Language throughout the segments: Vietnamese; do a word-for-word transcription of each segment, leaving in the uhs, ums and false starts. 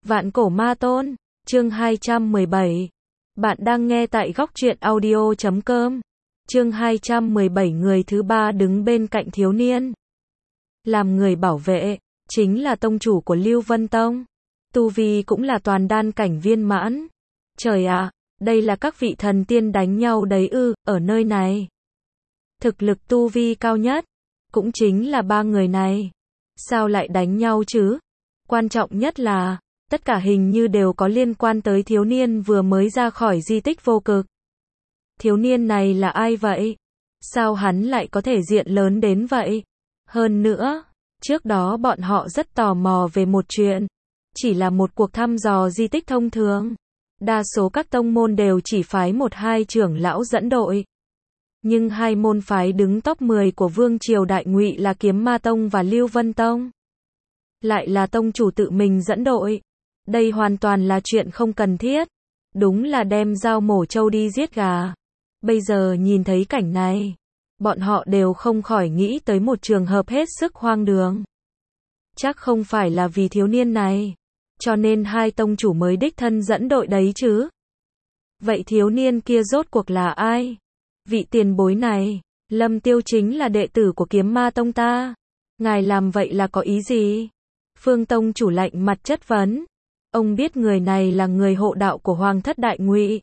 Vạn cổ ma tôn, chương hai trăm mười bảy. Bạn đang nghe tại góc truyện audio chấm com. Chương hai trăm mười bảy, người thứ ba đứng bên cạnh thiếu niên. Làm người bảo vệ, chính là tông chủ của Lưu Vân Tông. Tu vi cũng là toàn đan cảnh viên mãn. Trời ạ, đây là các vị thần tiên đánh nhau đấy ư, ở nơi này. Thực lực tu vi cao nhất, cũng chính là ba người này. Sao lại đánh nhau chứ? Quan trọng nhất là, tất cả hình như đều có liên quan tới thiếu niên vừa mới ra khỏi di tích vô cực. Thiếu niên này là ai vậy? Sao hắn lại có thể diện lớn đến vậy? Hơn nữa, trước đó bọn họ rất tò mò về một chuyện. Chỉ là một cuộc thăm dò di tích thông thường. Đa số các tông môn đều chỉ phái một hai trưởng lão dẫn đội. Nhưng hai môn phái đứng top mười của Vương Triều Đại Ngụy là Kiếm Ma Tông và Lưu Vân Tông. Lại là tông chủ tự mình dẫn đội. Đây hoàn toàn là chuyện không cần thiết. Đúng là đem dao mổ trâu đi giết gà. Bây giờ nhìn thấy cảnh này, bọn họ đều không khỏi nghĩ tới một trường hợp hết sức hoang đường. Chắc không phải là vì thiếu niên này, cho nên hai tông chủ mới đích thân dẫn đội đấy chứ. Vậy thiếu niên kia rốt cuộc là ai? Vị tiền bối này, Lâm Tiêu chính là đệ tử của Kiếm Ma Tông ta. Ngài làm vậy là có ý gì? Phương tông chủ lạnh mặt chất vấn. Ông biết người này là người hộ đạo của Hoàng thất Đại Ngụy.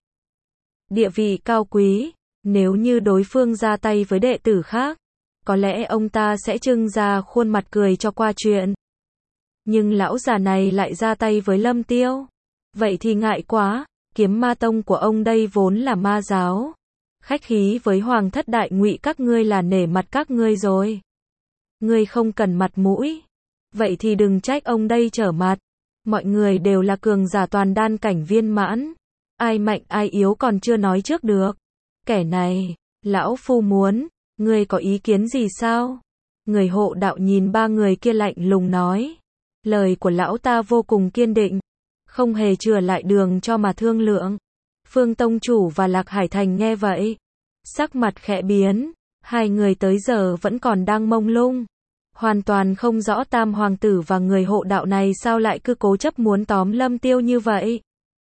Địa vị cao quý, nếu như đối phương ra tay với đệ tử khác, có lẽ ông ta sẽ trưng ra khuôn mặt cười cho qua chuyện. Nhưng lão già này lại ra tay với Lâm Tiêu. Vậy thì ngại quá, Kiếm Ma Tông của ông đây vốn là ma giáo. Khách khí với Hoàng thất Đại Ngụy các ngươi là nể mặt các ngươi rồi. Ngươi không cần mặt mũi. Vậy thì đừng trách ông đây trở mặt. Mọi người đều là cường giả toàn đan cảnh viên mãn. Ai mạnh ai yếu còn chưa nói trước được. Kẻ này, lão phu muốn, ngươi có ý kiến gì sao? Người hộ đạo nhìn ba người kia lạnh lùng nói. Lời của lão ta vô cùng kiên định. Không hề chừa lại đường cho mà thương lượng. Phương tông chủ và Lạc Hải Thành nghe vậy. Sắc mặt khẽ biến. Hai người tới giờ vẫn còn đang mông lung. Hoàn toàn không rõ tam hoàng tử và người hộ đạo này sao lại cứ cố chấp muốn tóm Lâm Tiêu như vậy.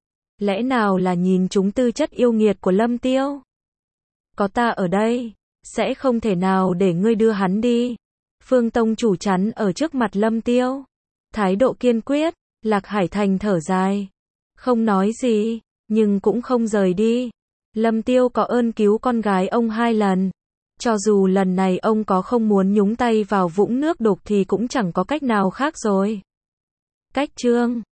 Lẽ nào là nhìn chúng tư chất yêu nghiệt của Lâm Tiêu? Có ta ở đây, sẽ không thể nào để ngươi đưa hắn đi. Phương tông chủ chắn ở trước mặt Lâm Tiêu. Thái độ kiên quyết, Lạc Hải Thành thở dài. Không nói gì, nhưng cũng không rời đi. Lâm Tiêu có ơn cứu con gái ông hai lần. Cho dù lần này ông có không muốn nhúng tay vào vũng nước đục thì cũng chẳng có cách nào khác rồi. Cách chương